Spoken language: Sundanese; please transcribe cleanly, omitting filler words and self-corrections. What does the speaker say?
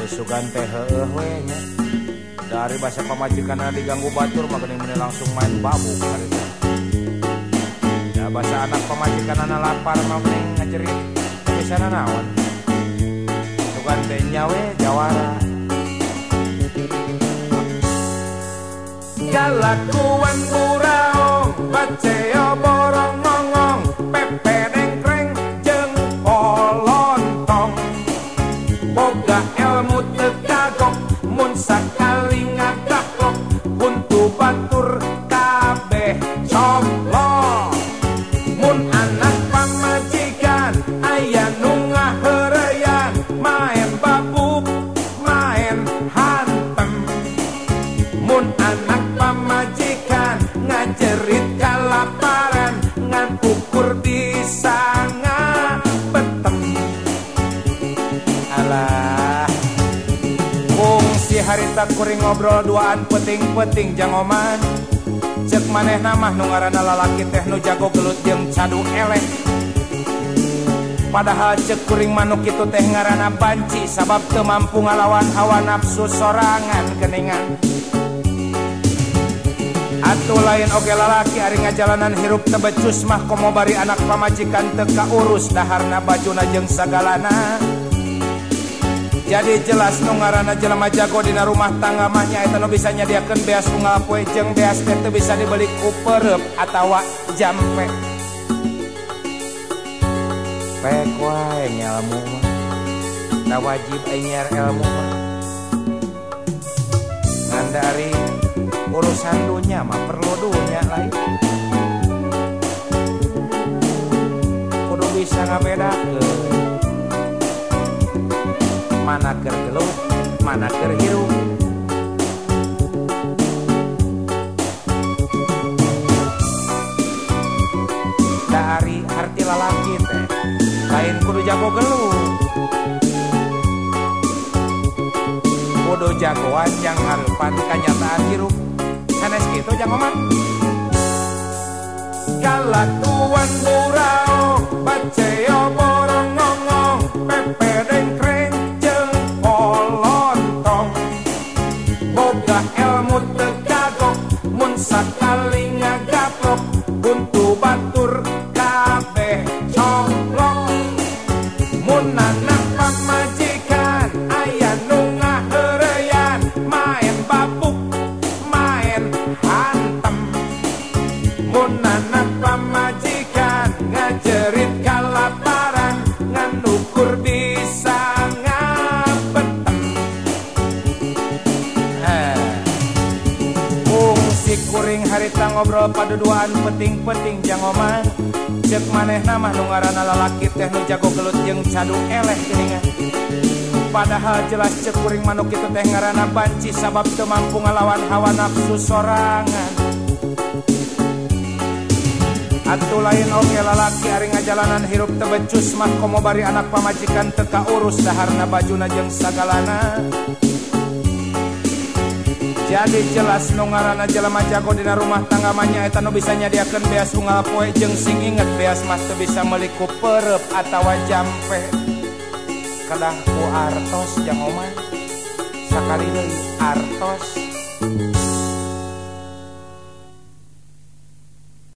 sugan teh heueuh we nya. Dari bahasa pamajikanna diganggu batur mah geuning meni langsung main babuk harita. Da bahasa anak pamajikanna lapar mah geuning ngajerit bisana naon. Sugan teh nya we jawara. Kalakuan burao baceo borong ngongong pepe dengkreng jeung polontong boga ilmu teu kagok mun sakali ngagaklok buntu batur kabeh coblo mun anak pamajikan aya nu ngaheureyan maen babuk maen hantem mun anak pamajikan ngajerit kalaparan ngan ukur bisa ngabetem. Alah fungsi harita kuring ngobrol duaan penting-penting jangoman cek manehna mah nu ngaranna lalaki teh nu jago gelut jeung cadu eleh. Padahal cek kuring manuk kitu teh ngaranna banci sabab teu mampu ngalawan hawa nafsu sorangan geuningan. Atuh lain oge lalaki ari ngajalanan hirup teu becus mah komo bari anak pamajikan teu kaurus daharna bajuna jeung sagalana. Jadi jelas nu ngaranna jelema jago dina rumah tangga mah nya eta nu bisa nyadiakeun beas unggal poe jeung beas teh teu bisa dibeli ku peureup atawa jampe. Pek wae ngelmu mah. Da wajib nyer ilmu mah. Ngandari urusan dunya mah perlu dunya lain. Kudu bisa ngabedakeun mana keur geluh, mana keur hirup. Dari arti lalaki teh lain kudu jago geluh, kudu jagoan yang hareupan kanyataan hirup. Sanes kitu jangoman. Kalakuan burao baceo borong ngongong pepe dengkreng jeung polontong boga ilmu teu kagok mun sakali ngagaplok buntu batur kabeh congklok mun anak pamajikan aya nu ngaheureyan maen babuk maen hantem mun anak pamajikan ngajerit kalaparan ngan ukur bisa ngabetem. Fungsi kuring harita ngobrol paduduaan penting-penting jangoman cek manehna mah nu ngaranna lalaki teh nu jago gelut jeung cadu eleh geuningan. Padahal jelas cek kuring manuk kitu teh ngaranna banci sabab teu mampu ngalawan hawa nafsu sorangan. Atuh lain oge lalaki ari ngajalanan hirup teu becus mah komo bari anak pamajikan teu kaurus daharna bajuna jeung sagalana. Jadi jelas nu ngaranna jelema jago dina rumah tangga mah nya eta nu bisa nyadiakeun beas unggal poe jeung sing inget beas mah teu bisa meuli ku peureup atawa jampe. Kedah ku artos jangoman sakali deui artos.